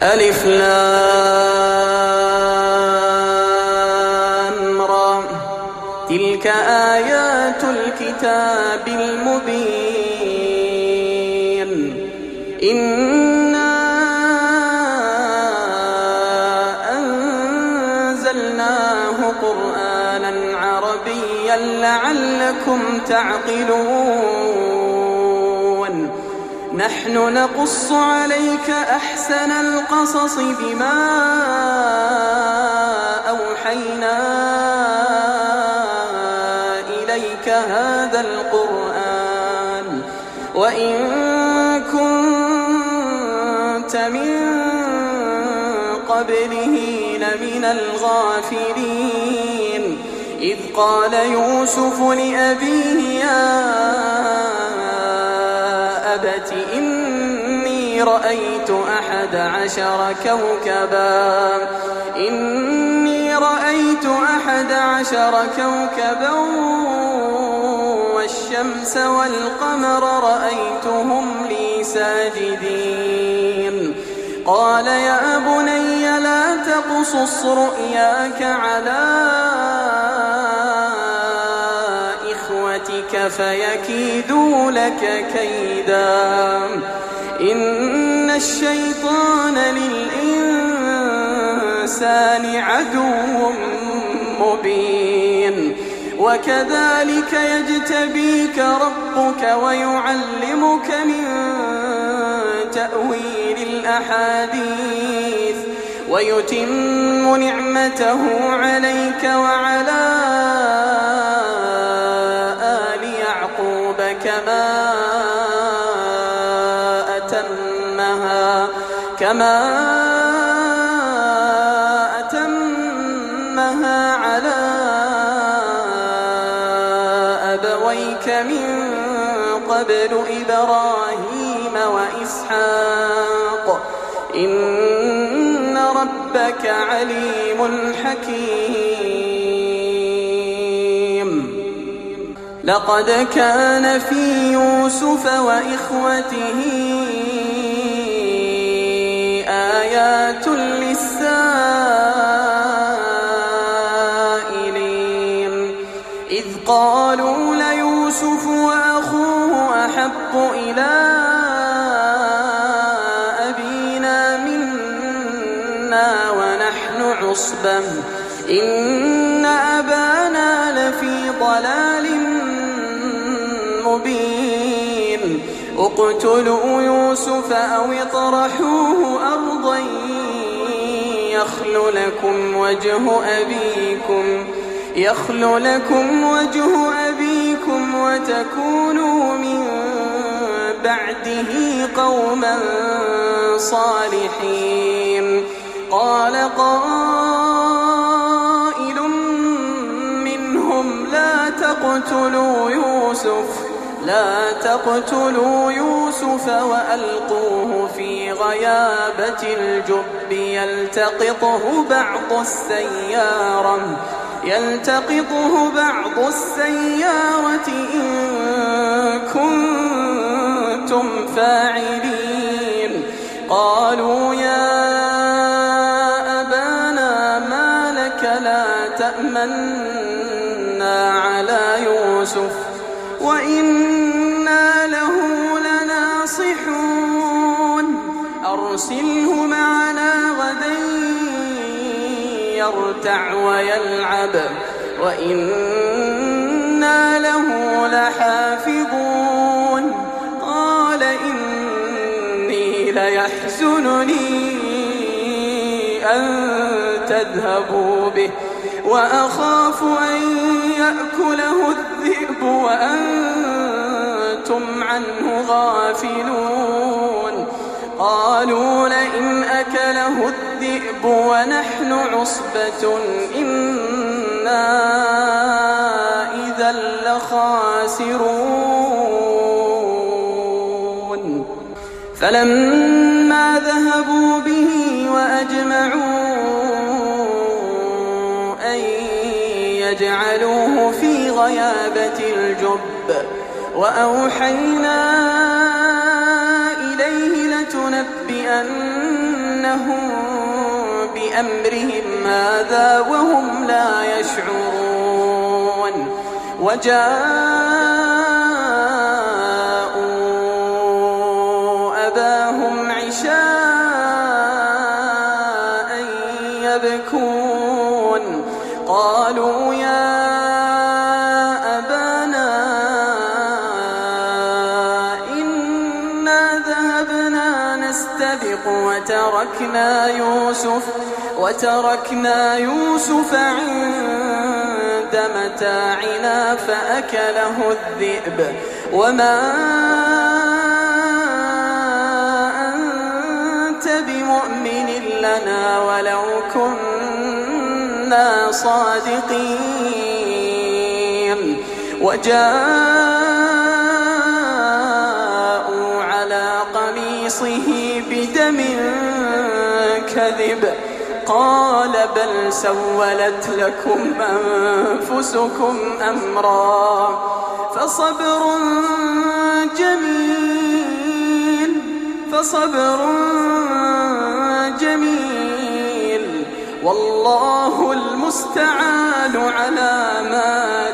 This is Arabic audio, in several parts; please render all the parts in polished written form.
ألف لام را تلك آيات الكتاب المبين إنا أنزلناه قرآنا عربيا لعلكم تعقلون نحن نقص عليك أحسن القصص بما أوحينا إليك هذا القرآن وإن كنت من قبله لمن الغافلين إذ قال يوسف لأبيه يا أبت إني رأيت 11 كوكبا والشمس والقمر رأيتهم لي ساجدين قال يا بني لا تقصص رؤياك على إخوتك فيكيدوا لك كيدا إن الشيطان للإنسان عدو مبين وكذلك يجتبيك ربك ويعلمك من تأويل الأحاديث ويتم نعمته عليك وعلى آل يعقوب كما أتمها على أبويك من قبل إبراهيم وإسحاق إن ربك عليم حكيم لقد كان في يوسف وإخوته آيات للسائلين إذ قالوا ليوسف وأخوه أحب إلى أبينا منا ونحن عصبة إن أبانا لفي ضلال مبين اقتلوا يوسف أو اطرحوه أرضا يخل لكم وجه أبيكم وتكونوا من بعده قوما صالحين قال قائل منهم لا تقتلوا يوسف وألقوه في غيابة الجب يلتقطه بعض السيارة إن كنتم فاعلين قالوا يا أبانا ما لك لا تأمنا على يوسف وإنا له لناصحون أرسله معنا غدا يرتع ويلعب وإنا له لحافظون قال إني ليحزنني أن تذهبوا به وأخاف أن يأكله الذئب وأنتم عنه غافلون قالوا لئن أكله الذئب ونحن عصبة إنا إذا لخاسرون فلما ذهبوا به وأجمعوا أن يجعلوه في غيابة الجب وأوحينا إليه لتنبئنهم بأمرهم هذا وهم لا يشعرون وجاءوا أباهم عشاء يبكون قالوا يا أبانا إنا ذهبنا نستبق وتركنا يوسف عند متاعنا فأكله الذئب وما أنت بمؤمن لنا ولو كنا صادقين وجاءوا على قميصه بدم كذب قال بل سولت لكم أنفسكم أمرا فصبر جميل والله المستعان على ما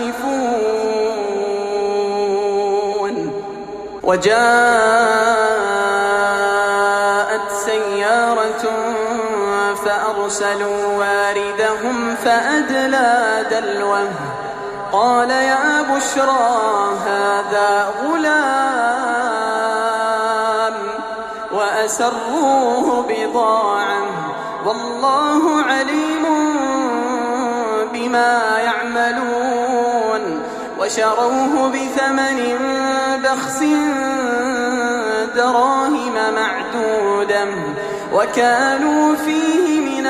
تصفون وجاءت سيارة فأرسلوا واردهم فأدلى دلوه قال يا بشرى هذا غلام وأسروه بضاعة والله عليم بما يعملون وشروه بثمن بخس دراهم معدودة وكانوا فيه من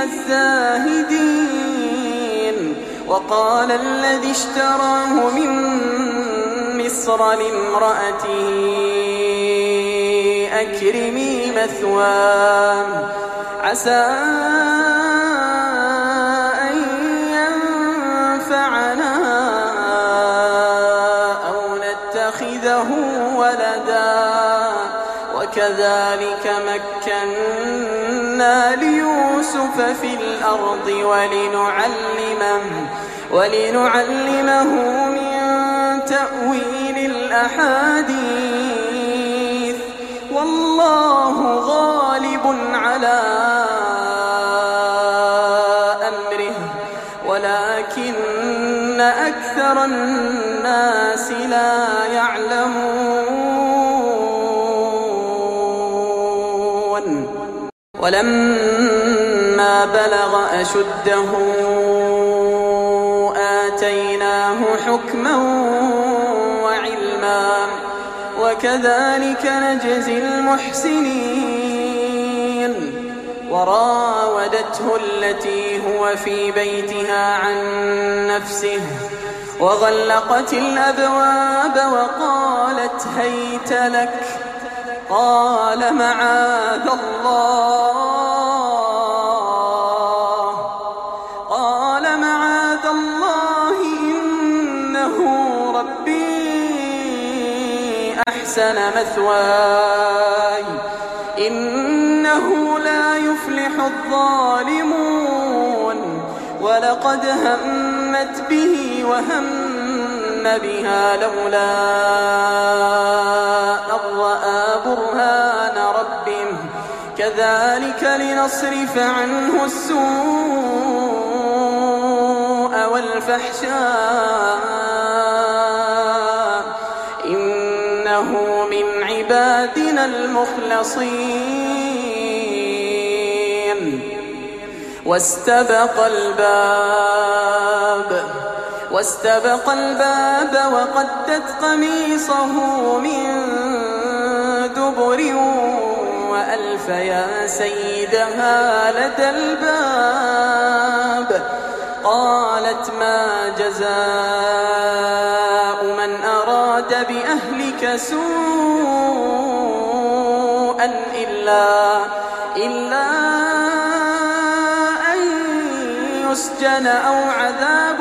الزاهدين وقال الذي اشتراه من مصر لامرأته أكرمي مثواه عسى أن ينفعنا أو نتخذه ولدا وكذلك مكنا ليوسف في الأرض ولنعلمه من تأويل الأحاديث والله غالب على أمره ولكن أكثر الناس لا يعلمون ولما بلغ أشده آتيناه حكما وعلما وكذلك نجزي المحسنين وراودته التي هو في بيتها عن نفسه وغلقت الأبواب وقالت هيت لك قال معاذ الله إنه ربي أحسن مثواي إنه لا يفلح الظالمون ولقد همت به وهم بها لولا أن رأى برهان ربه كذلك لنصرف عنه السوء والفحشاء إنه من عبادنا المخلصين واستبق الباب وقدت قميصه من دبر وألف يا سيدها لدى الباب قالت ما جزاء من أراد بأهلك سوءا إلا أن يسجن أو عذاب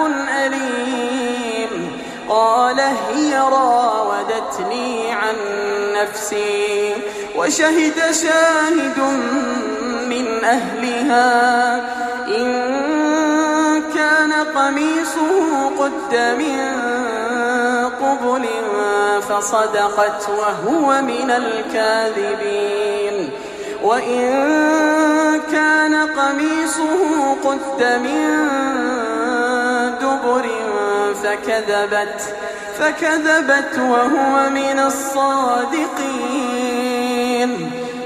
أليم قال هي راودتني عن نفسي وشهد شاهد من أهلها إن كان قميصه قد من قبل فصدقت وهو من الكاذبين وإن كان قميصه قد من دبر فكذبت وهو من الصادقين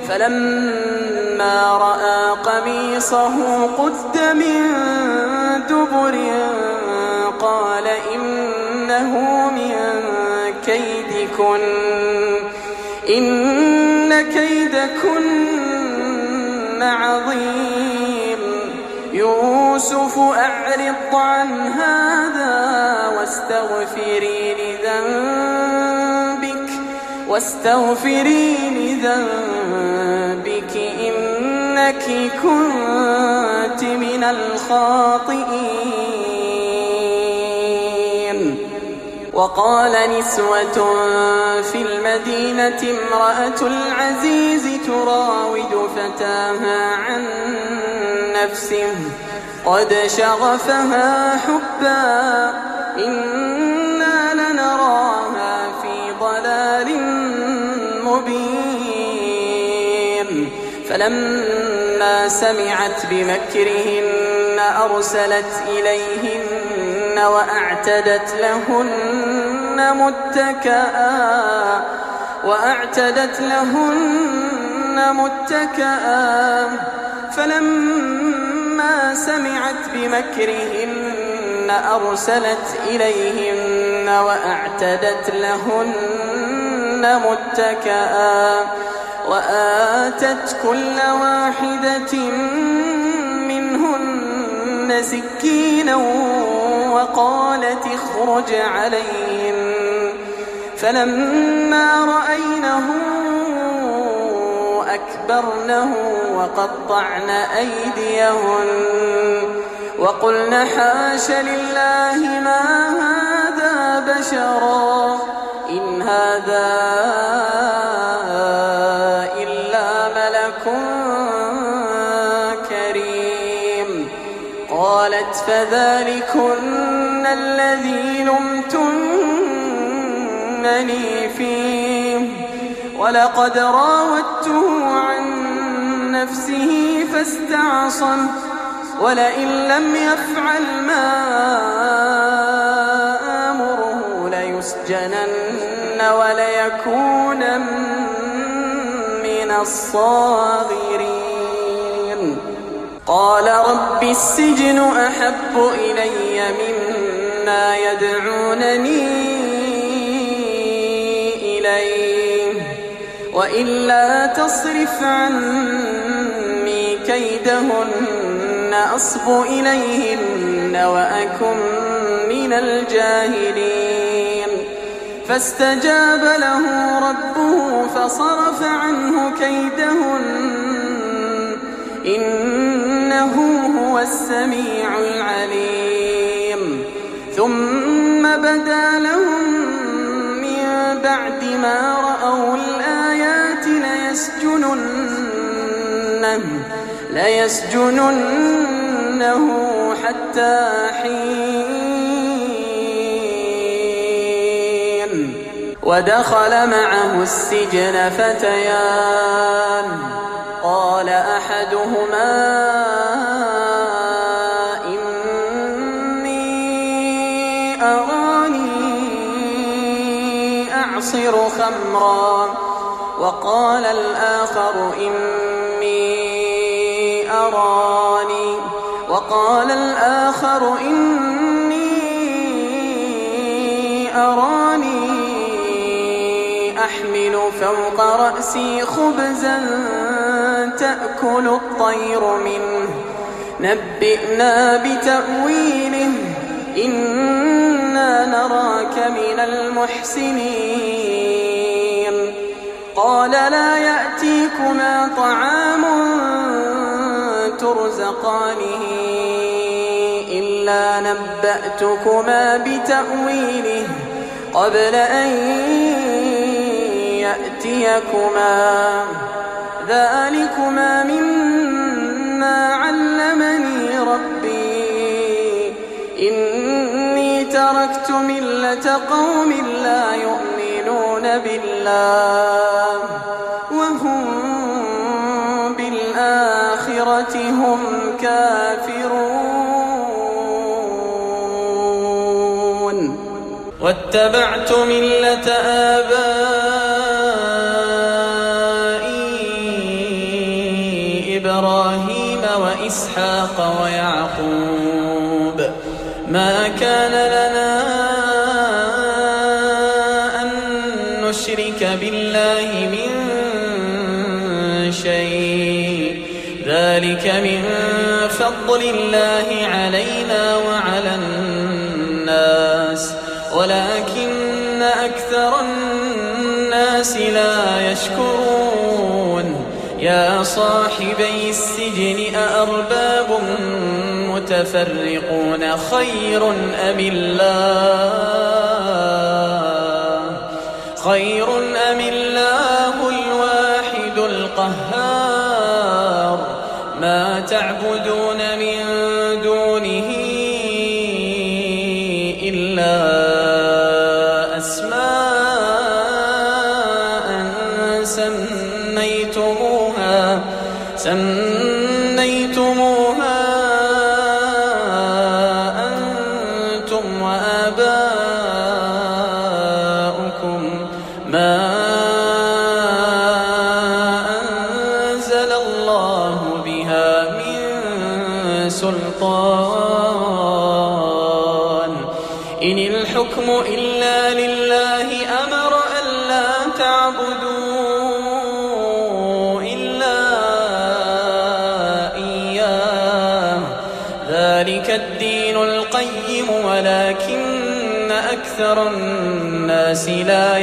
فلما رأى قميصه قد من دبر قال إنه من كيدكن إن كيدكن عظيم يوسف أعرض عن هذا واستغفري لذنبك إنك كنت من الخاطئين. وقال نسوة في المدينة امرأة العزيز تراود فتاها عن نفسه قد شغفها حبا إنا لنراها في ضلال مبين فلما سمعت بمكرهن أرسلت إليهن وأعتدت لهن متكئا فلما سمعت بمكرهن أرسلت إليهن وأعتدت لهن متكئا وآتت كل واحدة منهن سكينا وقالت اخرج عليهن فلما رأينه أكبرنه وقطعن أيديهن وقلن حاش لله ما هذا بشرا إن هذا إلا ملك كريم قالت فذلكن الذي لمتنني فيه ولقد راودته عن نفسه فاستعصم ولئن لم يفعل ما آمره ليسجنن وليكون من الصاغرين. قال رب السجن أحب إلي مما يدعونني إليه وإلا تصرف عني كيدهن أصب إليهن وأكن من الجاهلين فاستجاب له ربه فصرف عنه كيدهن إنه هو السميع العليم. ثم بدا لهم من بعد ما رأوا الآيات ليسجننه حتى حين. ودخل معه السجن فتيان قال أحدهما إني أراني أعصر خمرا وقال الآخر إني أراني أحمل فوق رأسي خبزا تأكل الطير منه نبئنا بتأويله إنا نراك من المحسنين. قال لا يأتيكما طعام ترزقانه إلا نبأتكما بتأويله قبل أن يأتيكما ذلكما مما علمني ربي إني تركت ملة قوم لا يؤمنون بالله وهم بالآخرة هم كافرون واتبعت ملة آبائي إبراهيم وإسحاق ويعقوب ما كان لنا أن نشرك بالله من شيء ذلك من فضل الله علينا وعلى الناس ولكن أكثر الناس لا يشكرون يا صاحبي السجن أأرباب متفرقون خير أم الله الواحد القهار ما تعبدون من دونه إلا أسماء سميتموها أنتم وآباؤكم ما أنزل الله بها من سلطان إن الحكم إلا لله أمر ألا تعبدوا إلا إياه ذلك الدين القيم ولكن أكثر الناس لا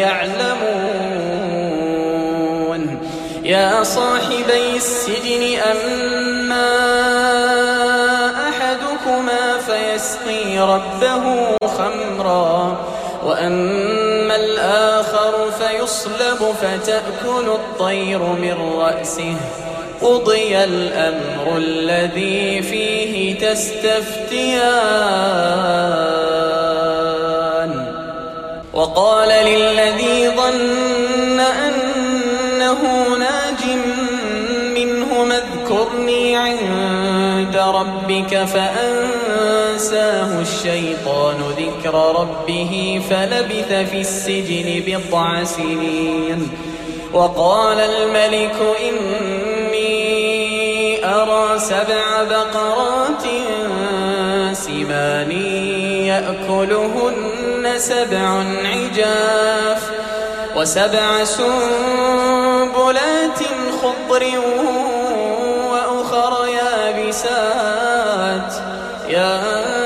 يعلمون يا صاحبي السجن أما أحدكما فيسقي ربه خمرا وأما الآخر فيصلب فتأكل الطير من رأسه قضي الأمر الذي فيه تستفتيان وقال للذي ظن أنه ناج منه اذكرني عند ربك فأنساه الشيطان ذكر ربه فلبث في السجن بضع سنين وقال الملك إني أرى 7 بقرات سمان يأكلهن 7 عجاف و7 سنبلات خضر وأخر يابسات يا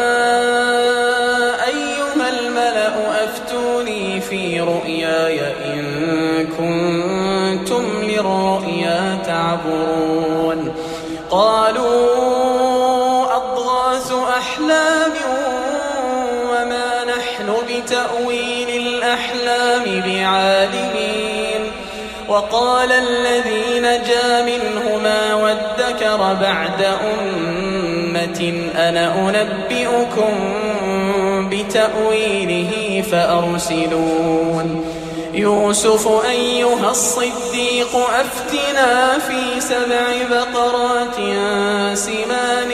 أيها الملأ أفتوني في رؤياي إن كنتم للرؤيا تعبرون قالوا أضغاث أحلام وما نحن بتأويل الأحلام بعالمين وقال الذي نجا منهما وادكر بعد أمة أنا أنبئكم بتأويله فأرسلون يوسف أيها الصديق أفتنا في 7 بقرات سمان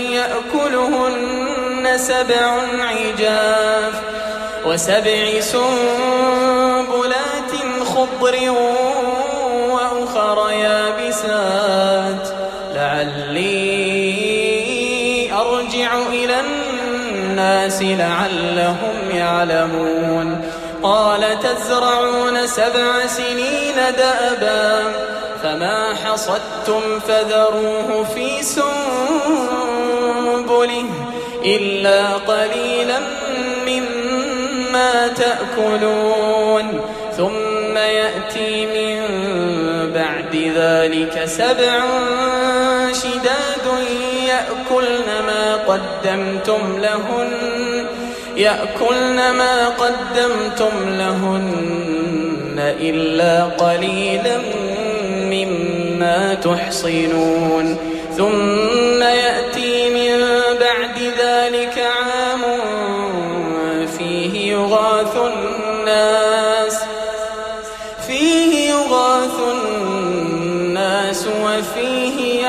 يأكلهن 7 عجاف و7 سنبلات خضر وأخر يابسات لعلي أرجع إلى الناس لعلهم يعلمون قال تزرعون 7 سنين دأبا فما حصدتم فذروه في سنبله إلا قليلا مما تأكلون ثم يأتي من بعد ذلك 7 شداد يأكلن ما قدمتم لهن إلا قليلا مما تحصنون ثم يأتي من بعد ذلك عام فيه يغاث الناس وفيه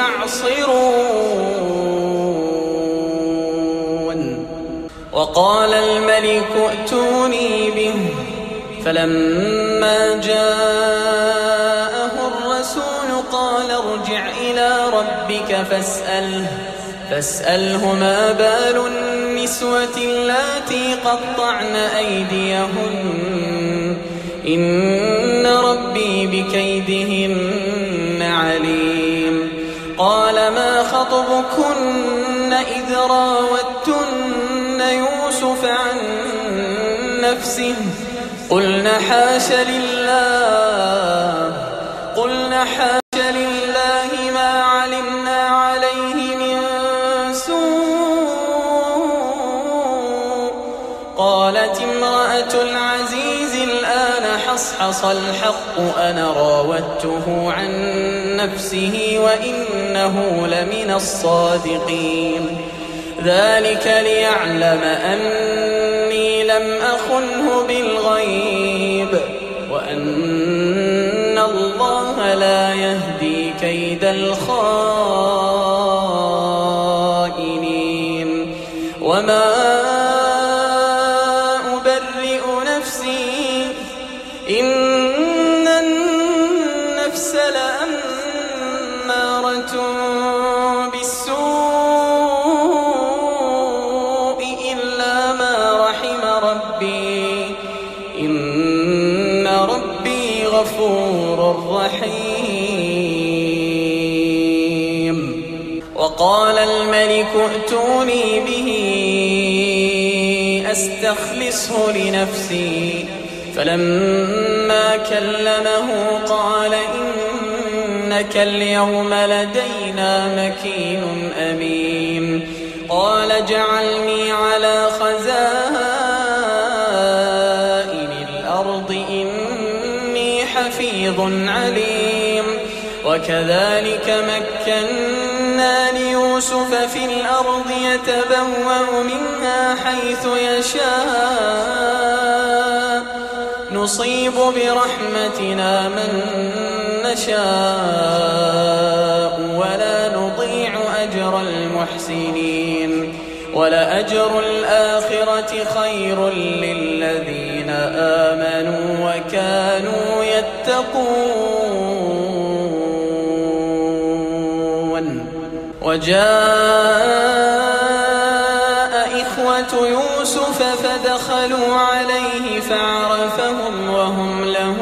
يعصرون وقال الملك ائتوني به فلما جاءه الرسول قال ارجع إلى ربك فاسأله ما بال النسوة اللاتي قطعن أيديهن إن ربي بكيدهن عليم قال ما خطبكن إذ راوتن يوسف عن نفسه قلنا حاش لله ما علمنا عليه من سوء قالت امرأة العزيز الآن حصحص الحق أنا راودته عن نفسه وإنه لمن الصادقين ذلك ليعلم أني لم أخنه بالغيب وأن الله لا يهدي كيد الخائنين وما أبرئ نفسي إن النفس لأمارة بالسوء إلا ما رحم ربي إن ربي غفور رحيم وقال الملك ائتوني به أستخلصه لنفسي فلما كلمه قال إنك اليوم لدينا مكين أمين قال اجعلني على خزائن الأرض إني حفيظ عليم وكذلك مكنا ليوسف في الأرض يتبوأ منها حيث يشاء نصيب برحمتنا من نشاء ولا نضيع أجر المحسنين ولأجر الآخرة خير للذين آمنوا وكانوا يتقون وجاء إخوة يوسف فدخلوا عليه فعرفهم وهم له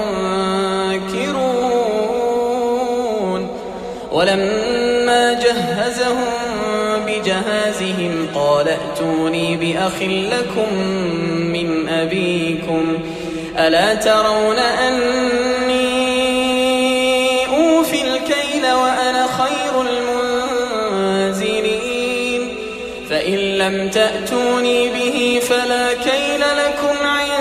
منكرون ولما جهزهم بجهازهم قال ائتوني بأخ لكم من أبيكم ألا ترون أني أوفي الكيل وأنا خير المنزلين فإن لم تأتوني به فلا كيل لكم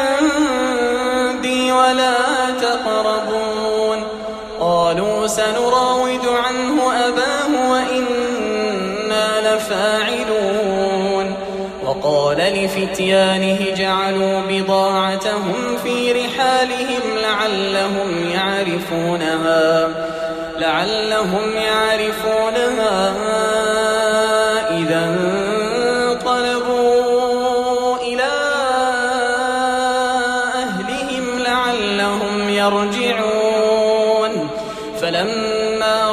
عندي ولا تقربون قالوا سنراود عنه أباه وإنا لفاعلون وقال لفتيانه جعلوا بضاعتهم في رحالهم لعلهم يعرفونها إذا انقلبوا إلى أهلهم لعلهم يرجعون فلما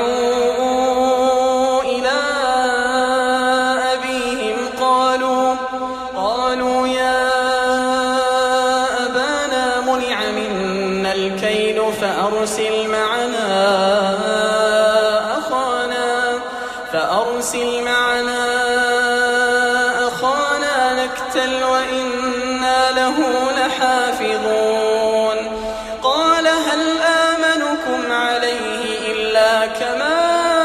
رجعوا إلى أبيهم قالوا يا أبانا منع منا الكيل فأرسل معنا أخانا نكتل وإنا له لحافظون قال هل آمنكم عليه إلا كما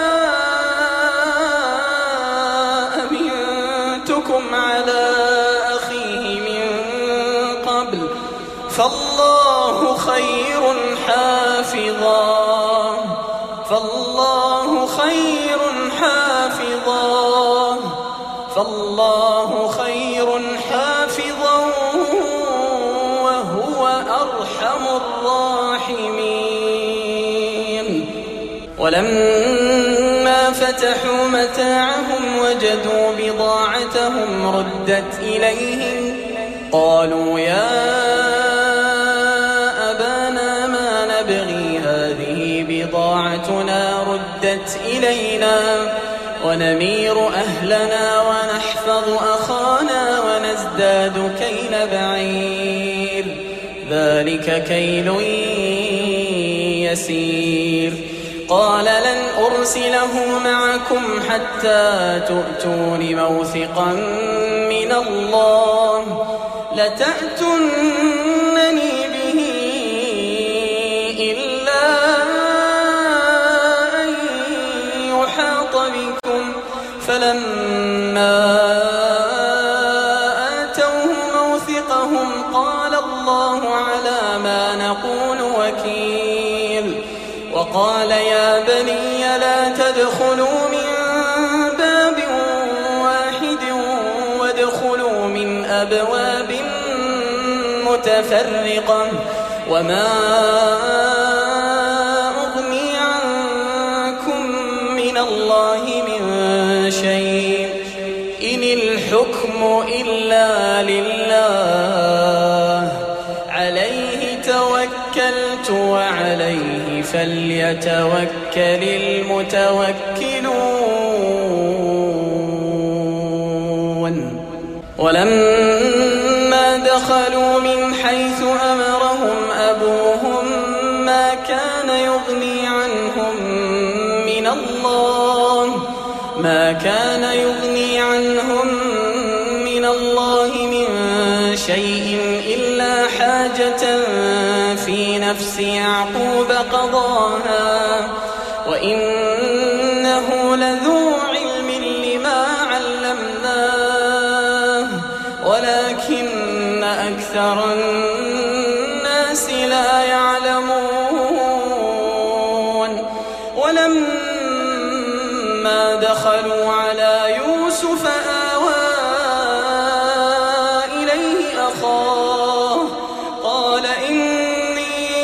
أمنتكم على أخيه من قبل فالله فالله خير حافظا وهو أرحم الراحمين. ولما فتحوا متاعهم وجدوا بضاعتهم ردت إليهم قالوا يا أبانا ما نبغي هذه بضاعتنا ردت إلينا ونمير أهلنا ونحفظ أخانا ونزداد كيل بعير ذلك كيل يسير. قال لن أرسله معكم حتى تؤتون موثقا من الله لتأتونني به إلا أن يحاط بكم. فلما آتوه موثقهم قال الله على ما نقول وكيل. وقال يا بني لا تدخلوا من باب واحد وادخلوا من أبواب متفرقة وما أغني عنكم من الله من شيء إن الحكم إلا لله عليه توكلت وعليه فليتوكل المتوكلون. ولما دخلوا من حيث أمرهم أبوهم ما كان يغني عنهم من الله من شيء إلا حاجة في نفس يعقوب قضاها وإنه لذو علم لما علمناه ولكن أكثر الناس لا يعلمون. ولما دخلوا على يوسف آوى إليه أخاه قال إني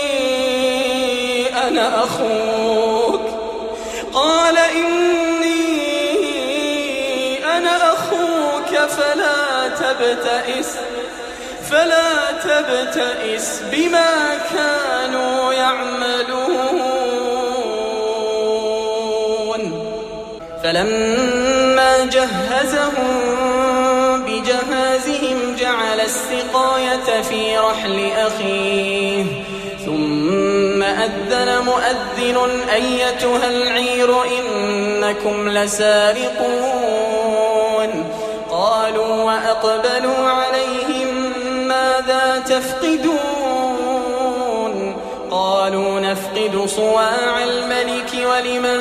أنا أخوك فلا تبتئس بما كانوا يعملون. فلما جهزهم بجهازهم جعل السقاية في رحل أخيه ثم أذن مؤذن أيتها العير إنكم لسارقون. قالوا وأقبلوا عليهم ماذا تفقدون؟ قالوا نفقد صواع الملك ولمن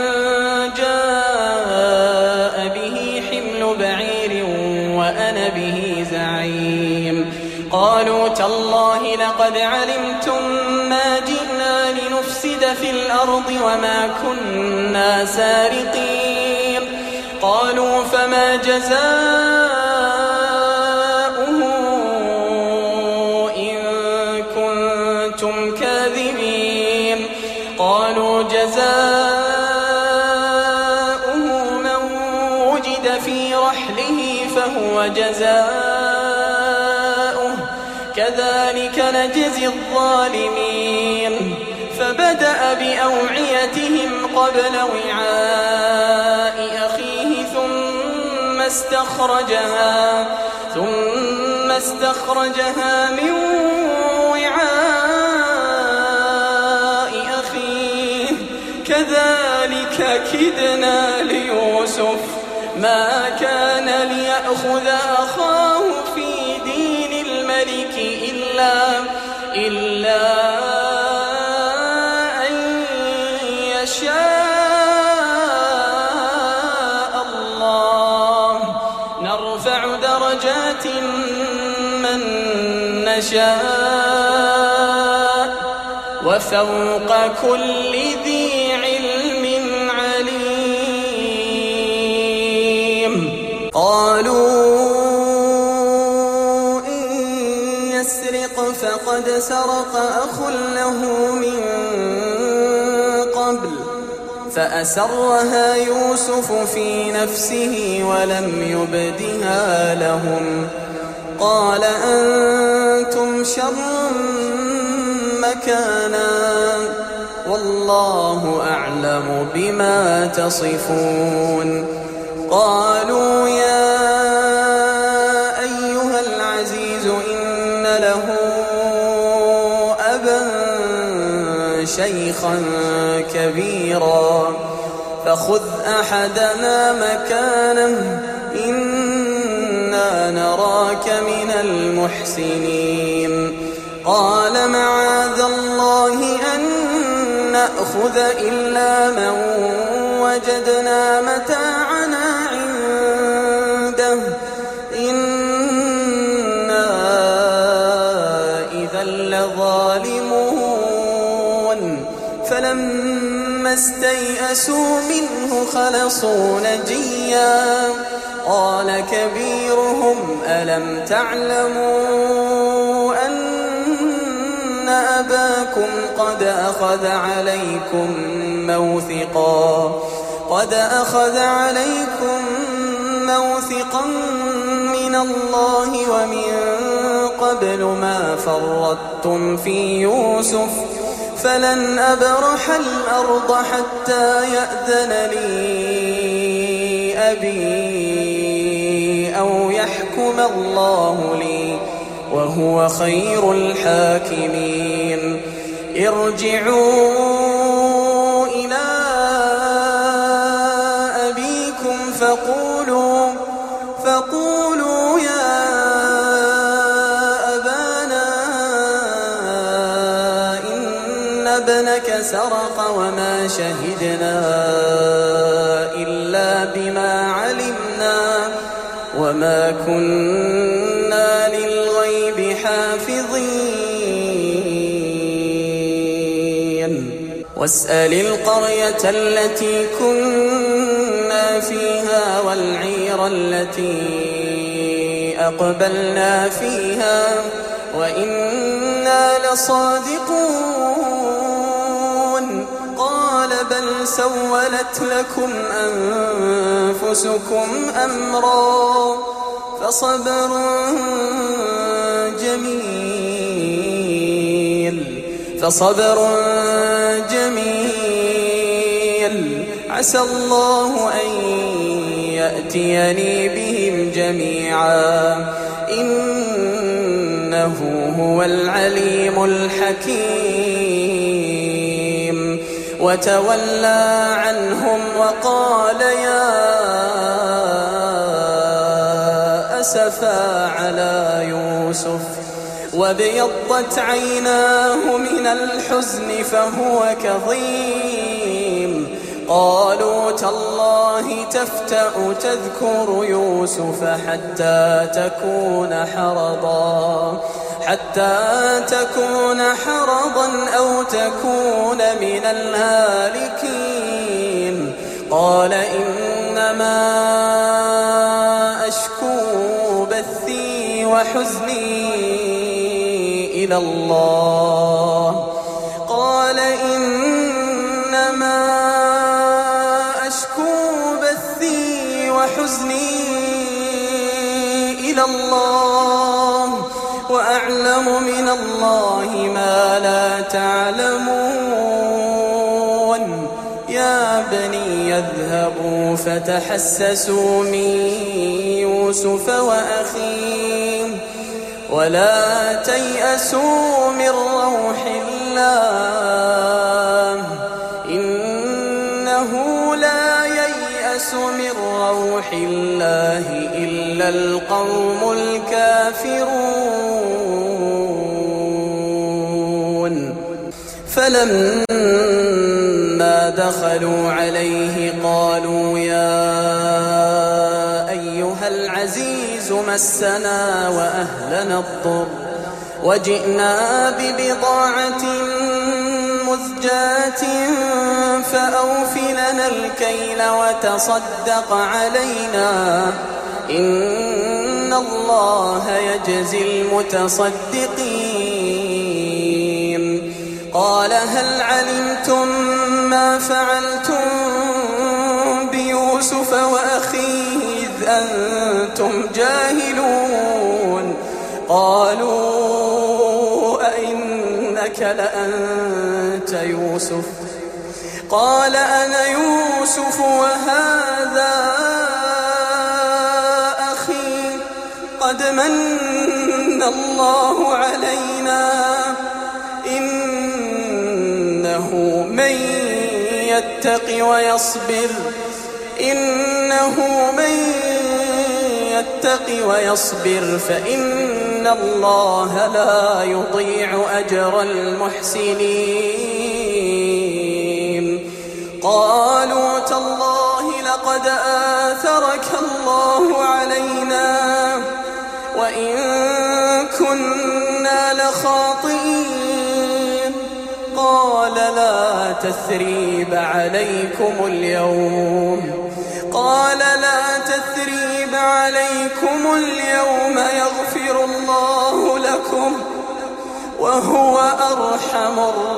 جاء به حمل بعير وأنا به زعيم. قالوا تالله لقد علمتم ما جئنا لنفسد في الأرض وما كنا سارقين. قالوا فما جزاؤه إن كنتم كاذبين؟ قالوا جزاؤه من وجد في رحله فهو جزاؤه كذلك نجزي الظالمين. فبدأ بأوعيتهم قبل وعاء أخيه ثم استخرجها من وعاء أخيه كذلك كدنا ليوسف ما كان ليأخذ أخاه في دين الملك إلا أن يشاء الله نرفع درجات من نشاء وفوق كل ذي علم عليم. قالوا إن يسرق فقد سرق أخ له من قبل فأسرها يوسف في نفسه ولم يبدها لهم. قال أنتم شر مكانا والله أعلم بما تصفون. قالوا يا أيها العزيز إن له أبا شيخا كبيرا فخذ أحدنا مكانه إنا نراك من المحسنين. قال معاذ الله أن نأخذ إلا من وجدنا متاعنا عنده إنا إذا لظالمون. فلما استيئسوا منه خلصوا نجيا. قال كبيرهم ألم تعلموا أن أباكم قد أخذ عليكم موثقا من الله ومن قبل ما فرطتم في يوسف فلن أبرح الأرض حتى يأذن لي أبي أو يحكم الله لي وهو خير الحاكمين. ارجعوا إلى أبيكم فقولوا يا أبانا إن ابنك سرق وما شهدنا إلا بما علمنا وما كنا للغيب حافظين. واسأل القرية التي كنا فيها والعير التي أقبلنا فيها وإنا لصادقون. قال بل سولت لكم أنفسكم أمرا فصبر جميل عسى الله أن يأتيني بهم جميعا إنه هو العليم الحكيم. وتولى عنهم وقال يا أسفا على يوسف وابيضت عيناه من الحزن فهو كظيم. قالوا تالله تفتأ تذكر يوسف حتى تكون حرضا أو تكون من الهالكين. قال إنما أشكو بثي وحزني إلى الله. قال إنما أشكو بثي وحزني إلى الله وأعلم من الله ما لا تعلمون. يا بني يذهبوا فتحسسوا من يوسف وأخيه ولا تيأسوا من روح الله إنه لا ييأس من روح الله إلا القوم الكافرون. فلما دخلوا عليه قالوا يا أيها العزيز مسنا وأهلنا الضر وجئنا ببضاعة مزجاة فأوف لنا الكيل وتصدق علينا إن الله يجزي المتصدقين. قال هل علمتم ما فعلتم بيوسف وأخيه إذ أنتم جاهلون؟ قالوا أئنك لأنت يوسف؟ قال أنا يوسف وهذا أخي قد من الله علينا إنه من يتق ويصبر فإن الله لا يضيع أجر المحسنين. قالوا تالله لقد آثرك الله علينا وإن كنا لخاطئين. قال لا تثريب عليكم اليوم يغفر الله لكم وهو أرحم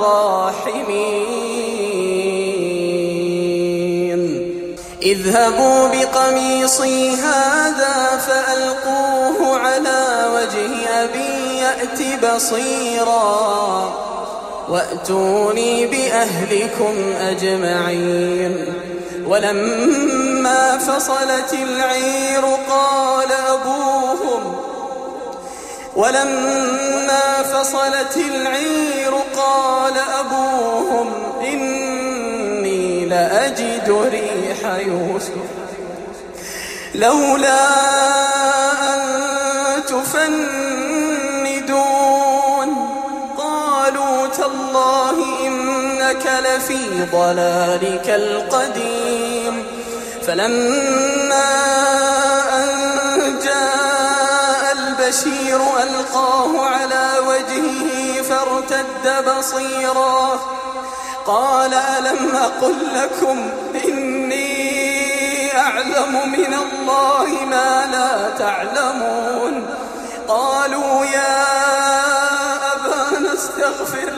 الراحمين. اذهبوا بقميصي هذا فألقوه على وجه أبي يأت بصيرا وأتوني بأهلكم أجمعين. ولما فصلت العير قال أبوهم إني لأجد ريح يوسف لولا أن تفندون. قالوا تالله إنك لفي ضلالك القديم. فلما أن جاء البشير ألقاه على وجهه فارتد بصيرا قال ألم أقل لكم إني أعلم من الله ما لا تعلمون؟ قالوا يا أبانا استغفر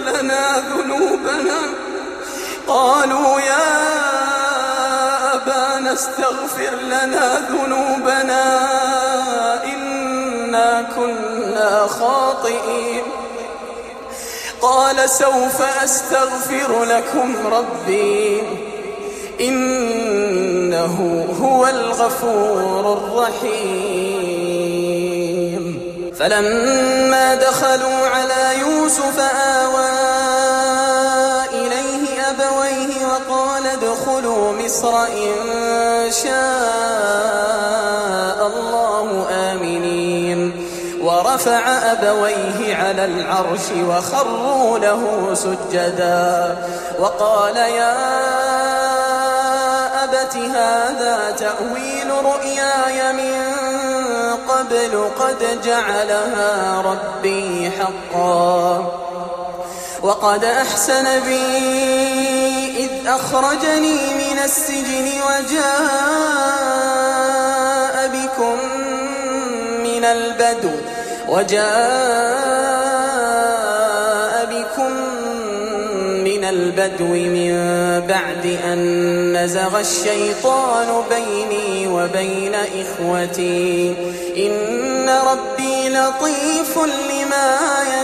لنا ذنوبنا إنا كنا خاطئين. قال سوف أستغفر لكم ربي إنه هو الغفور الرحيم. فلما دخلوا على يوسف آوى إليه أبويه وقال ادخلوا مصر إن شاء الله آمنين. ورفع أبويه على العرش وخروا له سجدا وقال يا أبت هذا تأويل رؤياي من قبل قد جعلها ربي حقا وقد أحسن بي إذ أخرجني من السجن وجاء بكم من البدو من بعد أن نزغ الشيطان بيني وبين إخوتي إن ربي لطيف لما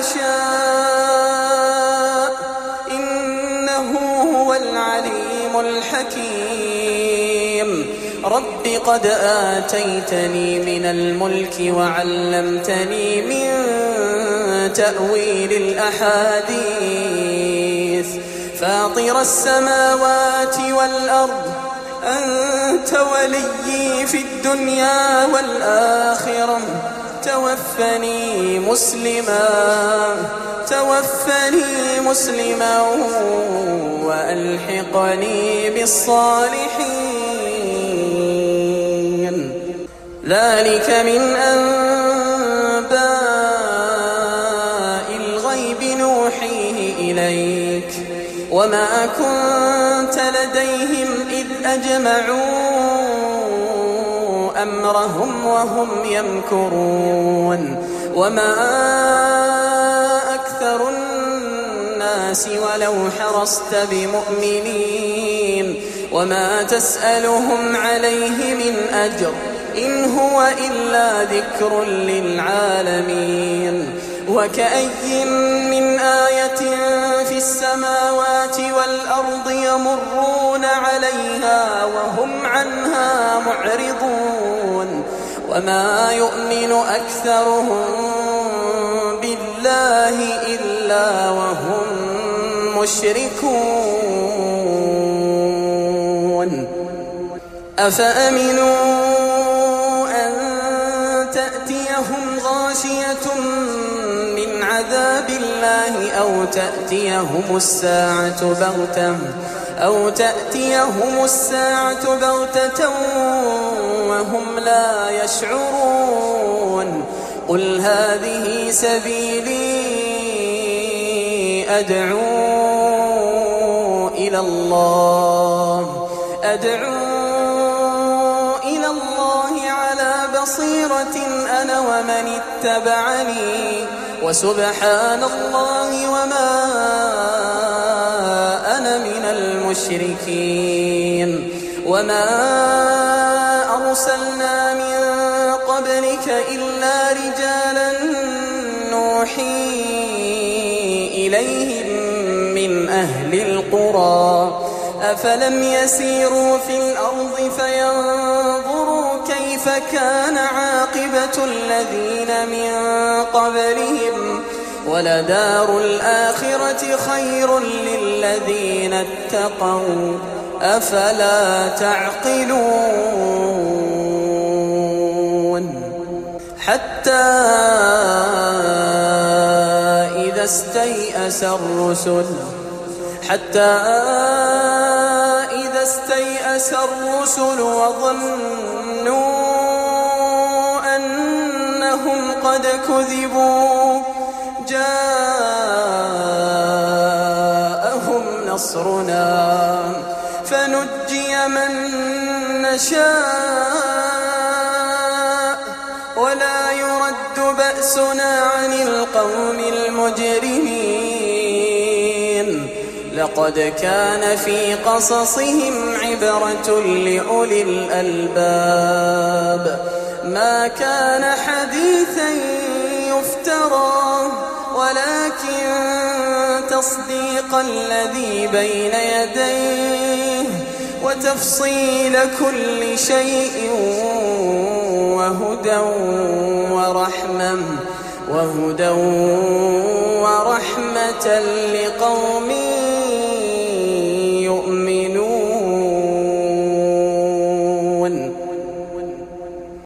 يشاء إنه هو العليم الحكيم. رب قد آتيتني من الملك وعلمتني من تأويل الأحاديث فاطر السماوات والأرض أنت وليي في الدنيا والآخرة توفني مسلما وألحقني بالصالحين. ذلك من أنباء الغيب نوحيه إليك وما كنت لديهم إذ أجمعوا أمرهم وهم يمكرون وما أكثر الناس ولو حرصت بمؤمنين وما تسألهم عليه من أجر إن هو إلا ذكر للعالمين وكأي من آية في السماوات والأرض يمرون عليها وهم عنها معرضون وما يؤمن أكثرهم بالله إلا وهم مشركون أفأمنوا أن تأتيهم غاشية من عذاب الله أو تأتيهم الساعة بغتة وهم لا يشعرون قل هذه سبيلي أدعو إلى الله على بصيرة أنا ومن اتبعني وسبحان الله وما أنا من المشركين وما أرسلنا من قبلك إلا رجالا نوحي إليهم من أهل القرى أفلم يسيروا في الأرض فينظروا كيف كان عاقبة الذين من قبلهم ولدار الآخرة خير للذين اتقوا أفلا تعقلون حتى إذا استيأس الرسل وظنوا أنهم قد كذبوا جاءهم نصرنا فنجي من نشاء ولا يرد بأسنا عن القوم المجرمين لقد كان في قصصهم عبرة لأولي الألباب ما كان حديثا يفترى ولكن تصديق الذي بين يديه وتفصيل كل شيء وهدى ورحمة لقوم